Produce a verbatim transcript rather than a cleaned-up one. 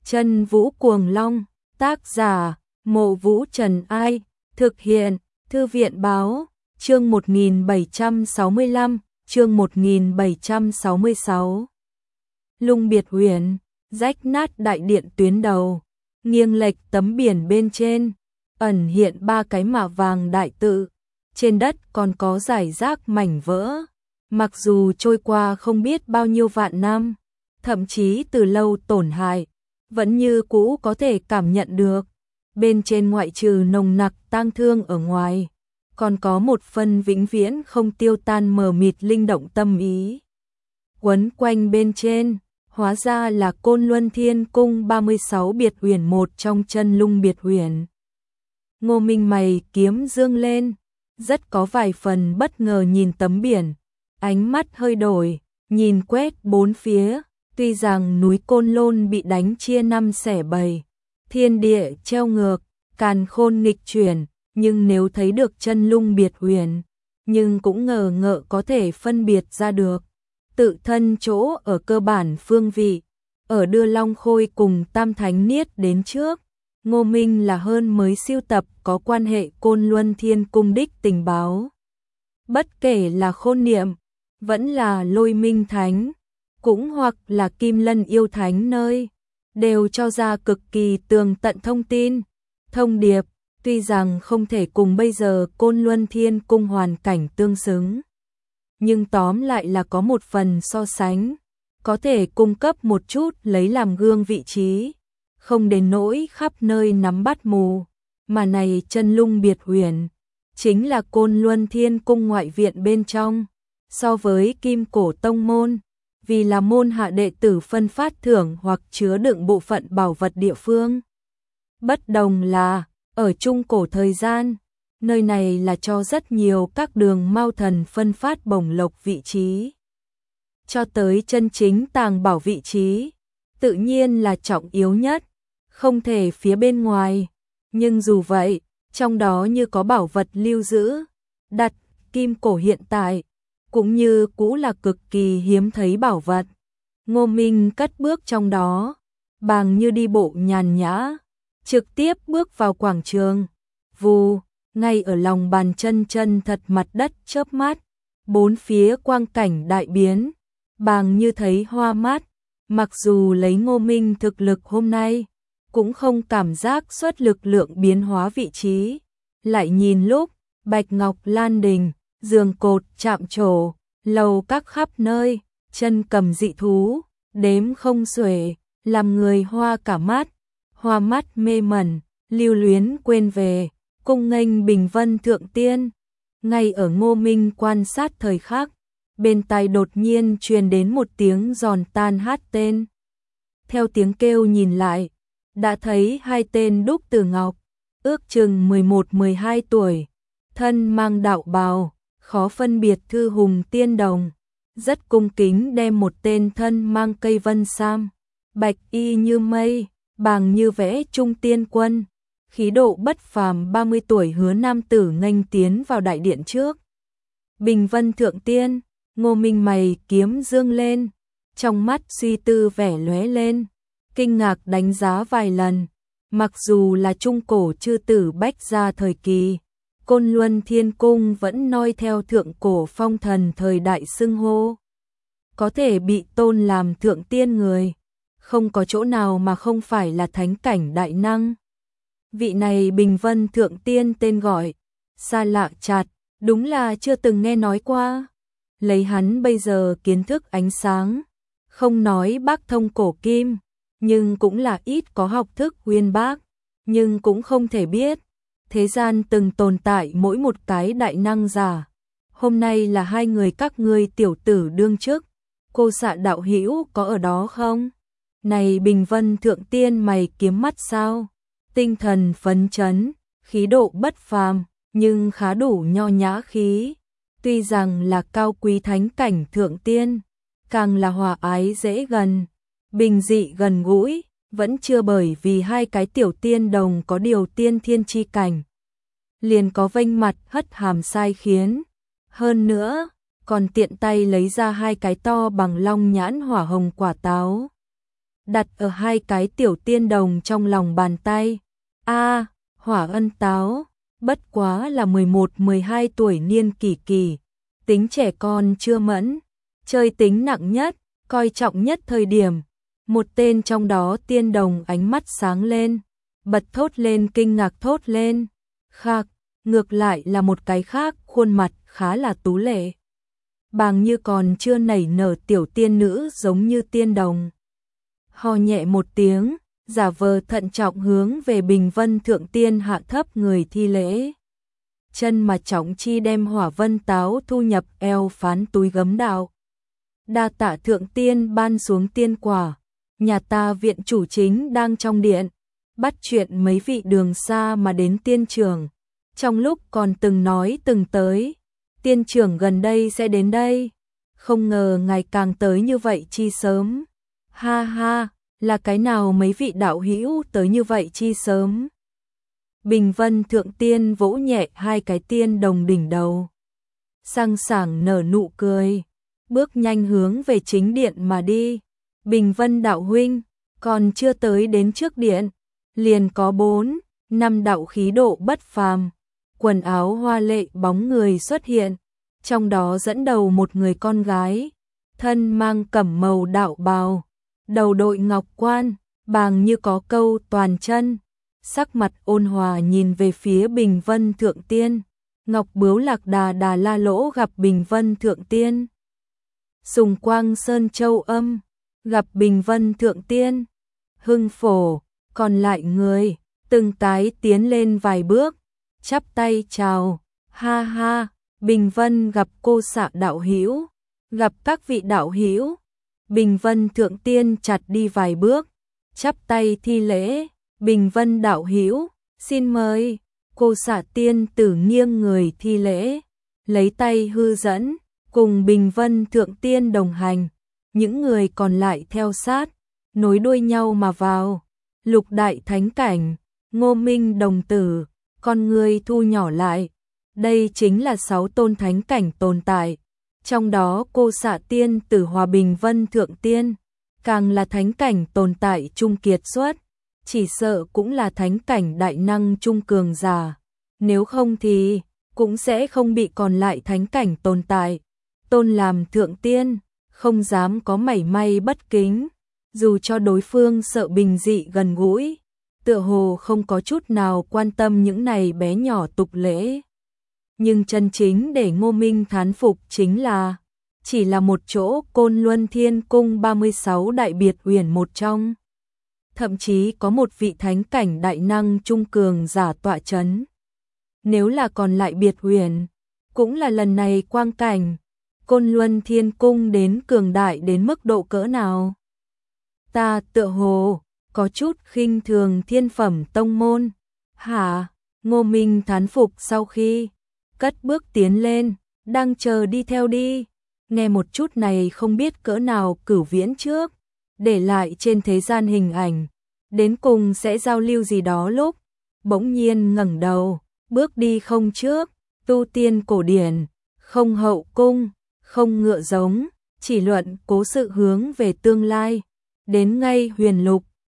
Chân Vũ Cuồng Long, tác giả, Mộ Vũ Trần Ai, thực hiện, Thư viện Báo, chương một nghìn bảy trăm sáu mươi lăm, chương một nghìn bảy trăm sáu mươi sáu. Lung Biệt Huyền, rách nát đại điện tuyến đầu, nghiêng lệch tấm biển bên trên, ẩn hiện ba cái mạ vàng đại tự, trên đất còn có rải rác mảnh vỡ. Mặc dù trôi qua không biết bao nhiêu vạn năm, thậm chí từ lâu tổn hại, vẫn như cũ có thể cảm nhận được. Bên trên ngoại trừ nồng nặc tang thương ở ngoài, còn có một phần vĩnh viễn không tiêu tan mờ mịt linh động tâm ý. Quấn quanh bên trên, hóa ra là Côn Luân Thiên Cung ba mươi sáu biệt huyền một trong chân Lung Biệt Huyền. Ngô Minh mày kiếm dương lên, rất có vài phần bất ngờ nhìn tấm biển, ánh mắt hơi đổi, nhìn quét bốn phía, tuy rằng núi Côn Lôn bị đánh chia năm xẻ bảy, thiên địa treo ngược, càn khôn nghịch chuyển, nhưng nếu thấy được chân Lung Biệt Huyền, nhưng cũng ngờ ngợ có thể phân biệt ra được. Tự thân chỗ ở cơ bản phương vị, ở đưa Long Khôi cùng Tam Thánh Niết đến trước, Ngô Minh là hơn mới siêu tập có quan hệ Côn Luân Thiên Cung đích tình báo. Bất kể là Khôn Niệm, vẫn là Lôi Minh Thánh, cũng hoặc là Kim Lân Yêu Thánh nơi, đều cho ra cực kỳ tường tận thông tin, thông điệp, tuy rằng không thể cùng bây giờ Côn Luân Thiên Cung hoàn cảnh tương xứng. Nhưng tóm lại là có một phần so sánh, có thể cung cấp một chút lấy làm gương vị trí, không đến nỗi khắp nơi nắm bắt mù, mà này chân Lung Biệt Huyền, chính là Côn Luân Thiên Cung ngoại viện bên trong, so với Kim Cổ Tông môn, vì là môn hạ đệ tử phân phát thưởng hoặc chứa đựng bộ phận bảo vật địa phương. Bất đồng là, ở Trung Cổ thời gian, nơi này là cho rất nhiều các đường mao thần phân phát bổng lộc vị trí. Cho tới chân chính tàng bảo vị trí, tự nhiên là trọng yếu nhất, không thể phía bên ngoài. Nhưng dù vậy, trong đó như có bảo vật lưu giữ, đặt Kim Cổ hiện tại, cũng như cũ là cực kỳ hiếm thấy bảo vật. Ngô Minh cất bước trong đó, bàng như đi bộ nhàn nhã, trực tiếp bước vào quảng trường. Vù, ngay ở lòng bàn chân chân thật mặt đất chớp mắt, bốn phía quang cảnh đại biến, bàng như thấy hoa mắt. Mặc dù lấy Ngô Minh thực lực hôm nay, cũng không cảm giác xuất lực lượng biến hóa vị trí. Lại nhìn lúc, bạch ngọc lan đình, giường cột chạm trổ, lầu các khắp nơi, chân cầm dị thú, đếm không xuể, làm người hoa cả mắt, hoa mắt mê mẩn, lưu luyến quên về, cung nghênh bình vân thượng tiên. Ngay ở Ngô Minh quan sát thời khắc, bên tai đột nhiên truyền đến một tiếng giòn tan hát tên. Theo tiếng kêu nhìn lại, đã thấy hai tên đúc từ ngọc, ước chừng mười một mười hai tuổi, thân mang đạo bào, khó phân biệt thư hùng tiên đồng, rất cung kính đem một tên thân mang cây vân sam, bạch y như mây, bàng như vẽ trung tiên quân, khí độ bất phàm ba mươi tuổi hứa nam tử nghênh tiến vào đại điện trước. Bình vân thượng tiên, Ngô Minh mày kiếm dương lên, trong mắt suy tư vẻ lóe lên, kinh ngạc đánh giá vài lần. Mặc dù là trung cổ chư tử bách gia thời kỳ, Côn Luân Thiên Cung vẫn noi theo thượng cổ phong thần thời đại xưng hô. Có thể bị tôn làm thượng tiên người, không có chỗ nào mà không phải là thánh cảnh đại năng. Vị này Bình Vân thượng tiên tên gọi, xa lạ chặt, đúng là chưa từng nghe nói qua. Lấy hắn bây giờ kiến thức ánh sáng, không nói bác thông cổ kim, nhưng cũng là ít có học thức uyên bác, nhưng cũng không thể biết. Thế gian từng tồn tại mỗi một cái đại năng giả. Hôm nay là hai người các ngươi tiểu tử đương chức, cô xạ đạo hữu có ở đó không? Này Bình Vân thượng tiên mày kiếm mắt sao? Tinh thần phấn chấn, khí độ bất phàm, nhưng khá đủ nho nhã khí. Tuy rằng là cao quý thánh cảnh thượng tiên, càng là hòa ái dễ gần, bình dị gần gũi, vẫn chưa bởi vì hai cái tiểu tiên đồng có điều tiên thiên chi cảnh, liền có vênh mặt hất hàm sai khiến. Hơn nữa, còn tiện tay lấy ra hai cái to bằng long nhãn hỏa hồng quả táo. đặt ở hai cái tiểu tiên đồng trong lòng bàn tay. A, Hỏa Ân Táo, bất quá là mười một mười hai tuổi niên kỷ kỳ, tính trẻ con chưa mẫn, chơi tính nặng nhất, coi trọng nhất thời điểm. Một tên trong đó tiên đồng ánh mắt sáng lên, bật thốt lên kinh ngạc thốt lên. Khạc, ngược lại là một cái khác, khuôn mặt khá là tú lệ. Bàng như còn chưa nảy nở tiểu tiên nữ giống như tiên đồng. Ho nhẹ một tiếng, giả vờ thận trọng hướng về Bình Vân Thượng Tiên hạ thấp người thi lễ. Chân mà Trọng Chi đem Hỏa Vân Táo thu nhập eo phán túi gấm đạo. Đa tạ Thượng Tiên ban xuống tiên quả, nhà ta viện chủ chính đang trong điện, bắt chuyện mấy vị đường xa mà đến tiên trường. Trong lúc còn từng nói từng tới, tiên trưởng gần đây sẽ đến đây, không ngờ ngày càng tới như vậy chi sớm. Ha ha, là cái nào mấy vị đạo hữu tới như vậy chi sớm? Bình Vân Thượng Tiên vỗ nhẹ hai cái tiên đồng đỉnh đầu, sang sảng nở nụ cười, bước nhanh hướng về chính điện mà đi. Bình Vân đạo huynh, còn chưa tới đến trước điện, liền có bốn, năm đạo khí độ bất phàm, quần áo hoa lệ bóng người xuất hiện, trong đó dẫn đầu một người con gái, thân mang cẩm màu đạo bào, đầu đội ngọc quan, bàng như có câu toàn chân, sắc mặt ôn hòa nhìn về phía Bình Vân Thượng Tiên. Ngọc Bướu Lạc Đà Đà La Lỗ gặp Bình Vân Thượng Tiên. Sùng Quang Sơn Châu Âm gặp Bình Vân Thượng Tiên. Hưng Phổ, còn lại người, từng tái tiến lên vài bước, chắp tay chào. Ha ha, Bình Vân gặp cô xạ đạo hữu, gặp các vị đạo hữu. Bình Vân Thượng Tiên chặt đi vài bước, chắp tay thi lễ. Bình Vân đạo hữu, xin mời. Cô xạ tiên tử nghiêng người thi lễ, lấy tay hư dẫn, cùng Bình Vân Thượng Tiên đồng hành. Những người còn lại theo sát, nối đuôi nhau mà vào. Lục đại thánh cảnh, Ngô Minh đồng tử, con người thu nhỏ lại. Đây chính là sáu tôn thánh cảnh tồn tại. Trong đó cô xạ tiên tử Hòa Bình Vân Thượng Tiên, càng là thánh cảnh tồn tại trung kiệt xuất. Chỉ sợ cũng là thánh cảnh đại năng trung cường giả. Nếu không thì cũng sẽ không bị còn lại thánh cảnh tồn tại tôn làm thượng tiên, không dám có mảy may bất kính, dù cho đối phương sợ bình dị gần gũi, tựa hồ không có chút nào quan tâm những này bé nhỏ tục lễ. Nhưng chân chính để Ngô Minh thán phục chính là chỉ là một chỗ Côn Luân Thiên Cung ba mươi sáu đại biệt uyển một trong. Thậm chí có một vị thánh cảnh đại năng trung cường giả tọa chấn. Nếu là còn lại biệt uyển, cũng là lần này quang cảnh, Côn Luân Thiên Cung đến cường đại đến mức độ cỡ nào. Ta tựa hồ có chút khinh thường thiên phẩm tông môn. Hả? Ngô Minh thán phục sau khi cất bước tiến lên, đang chờ đi theo đi. Nghe một chút này không biết cỡ nào cửu viễn trước, để lại trên thế gian hình ảnh, đến cùng sẽ giao lưu gì đó lúc, bỗng nhiên ngẩng đầu, bước đi không trước, tu tiên cổ điển, không hậu cung, không ngựa giống, chỉ luận cố sự hướng về tương lai, đến ngay huyền lục,